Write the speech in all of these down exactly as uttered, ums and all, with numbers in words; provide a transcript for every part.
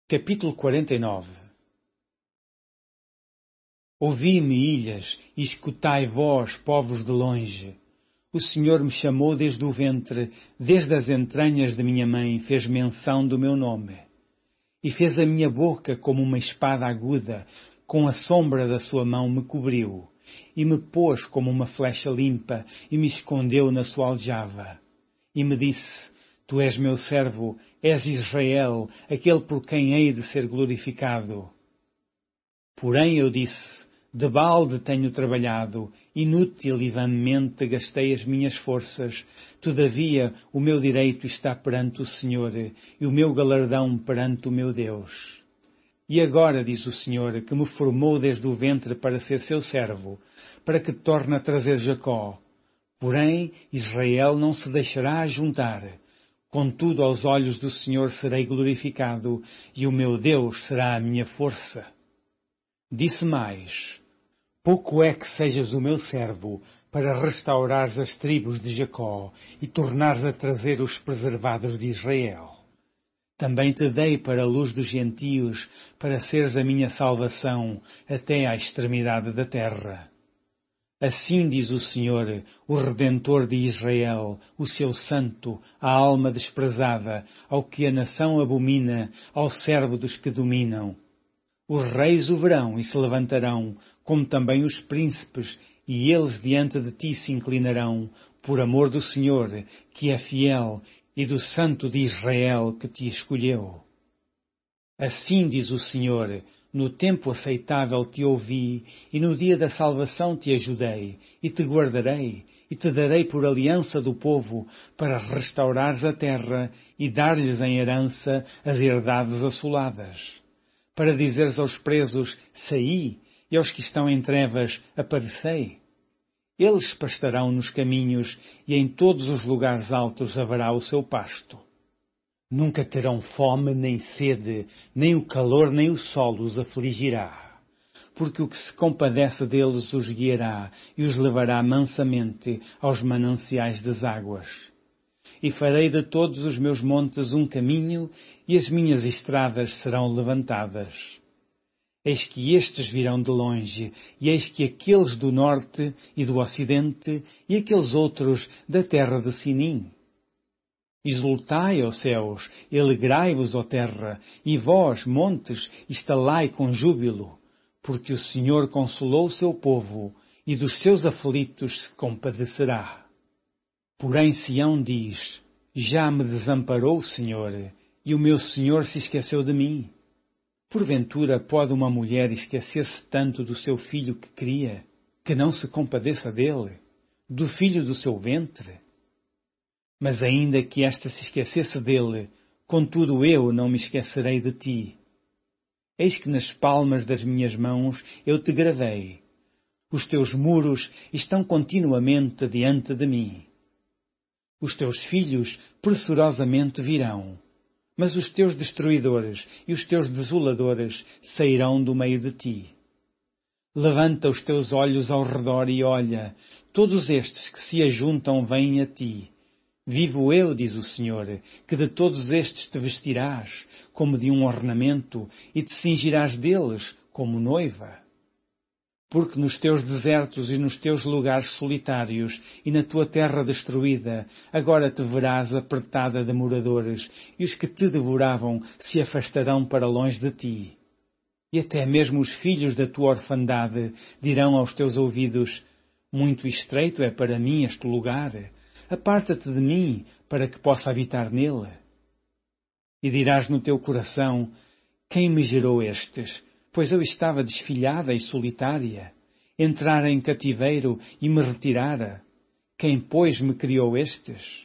Capítulo quarenta e nove. Ouvi-me, ilhas, e escutai vós, povos de longe. O Senhor me chamou desde o ventre, desde as entranhas de minha mãe, fez menção do meu nome. E fez a minha boca como uma espada aguda, com a sombra da sua mão me cobriu, e me pôs como uma flecha limpa, e me escondeu na sua aljava. E me disse: Tu és meu servo, és Israel, aquele por quem hei de ser glorificado. Porém eu disse: De balde tenho trabalhado, inútil e vanamente gastei as minhas forças. Todavia o meu direito está perante o Senhor, e o meu galardão perante o meu Deus. E agora, diz o Senhor, que me formou desde o ventre para ser seu servo, para que torne a trazer Jacó. Porém Israel não se deixará ajuntar. Contudo, aos olhos do Senhor serei glorificado, e o meu Deus será a minha força. Disse mais: Pouco é que sejas o meu servo, para restaurares as tribos de Jacó, e tornares a trazer os preservados de Israel. Também te dei para a luz dos gentios, para seres a minha salvação, até à extremidade da terra. Assim diz o Senhor, o Redentor de Israel, o seu santo, a alma desprezada, ao que a nação abomina, ao servo dos que dominam. Os reis o verão e se levantarão, como também os príncipes, e eles diante de ti se inclinarão, por amor do Senhor, que é fiel, e do Santo de Israel, que te escolheu. Assim diz o Senhor: No tempo aceitável te ouvi, e no dia da salvação te ajudei, e te guardarei, e te darei por aliança do povo, para restaurares a terra, e dar-lhes em herança as herdades assoladas. Para dizeres aos presos: Saí, e aos que estão em trevas: Aparecei. Eles pastarão nos caminhos, e em todos os lugares altos haverá o seu pasto. Nunca terão fome nem sede, nem o calor nem o sol os afligirá. Porque o que se compadece deles os guiará, e os levará mansamente aos mananciais das águas. E farei de todos os meus montes um caminho, e as minhas estradas serão levantadas. Eis que estes virão de longe, e eis que aqueles do norte e do ocidente, e aqueles outros da terra de Sinim. Exultai, ó céus, e alegrai-vos, ó terra, e vós, montes, estalai com júbilo, porque o Senhor consolou o seu povo, e dos seus aflitos se compadecerá. Porém Sião diz: Já me desamparou o Senhor, e o meu Senhor se esqueceu de mim. Porventura pode uma mulher esquecer-se tanto do seu filho que cria, que não se compadeça dele, do filho do seu ventre? Mas ainda que esta se esquecesse dele, contudo eu não me esquecerei de ti. Eis que nas palmas das minhas mãos eu te gravei. Os teus muros estão continuamente diante de mim. Os teus filhos pressurosamente virão, mas os teus destruidores e os teus desoladores sairão do meio de ti. Levanta os teus olhos ao redor e olha, todos estes que se ajuntam vêm a ti. Vivo eu, diz o Senhor, que de todos estes te vestirás, como de um ornamento, e te cingirás deles, como noiva. Porque nos teus desertos e nos teus lugares solitários, e na tua terra destruída, agora te verás apertada de moradores, e os que te devoravam se afastarão para longe de ti. E até mesmo os filhos da tua orfandade dirão aos teus ouvidos: Muito estreito é para mim este lugar. Aparta-te de mim, para que possa habitar nele. E dirás no teu coração: Quem me gerou estes? Pois eu estava desfilhada e solitária. Entrara em cativeiro e me retirara. Quem, pois, me criou estes?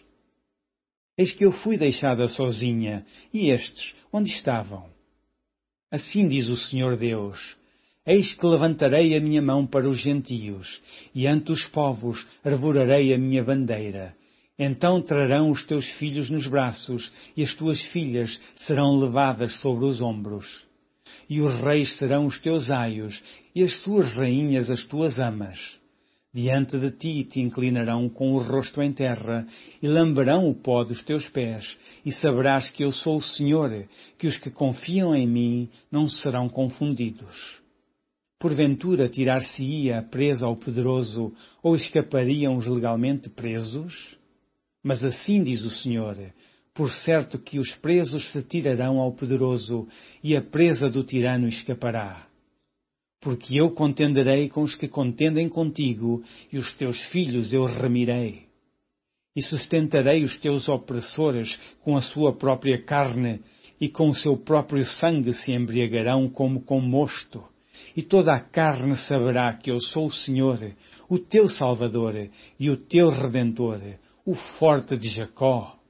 Eis que eu fui deixada sozinha, e estes, onde estavam? Assim diz o Senhor Deus: Eis que levantarei a minha mão para os gentios, e ante os povos arvorarei a minha bandeira. Então trarão os teus filhos nos braços, e as tuas filhas serão levadas sobre os ombros. E os reis serão os teus aios, e as suas rainhas as tuas amas. Diante de ti te inclinarão com o rosto em terra e lamberão o pó dos teus pés, e saberás que eu sou o Senhor, que os que confiam em mim não serão confundidos. Porventura tirar-se-ia a presa ao poderoso, ou escapariam os legalmente presos? Mas assim diz o Senhor, por certo que os presos se tirarão ao poderoso, e a presa do tirano escapará. Porque eu contenderei com os que contendem contigo, e os teus filhos eu remirei. E sustentarei os teus opressores com a sua própria carne, e com o seu próprio sangue se embriagarão como com mosto. E toda a carne saberá que eu sou o Senhor, o teu Salvador e o teu Redentor, o forte de Jacó.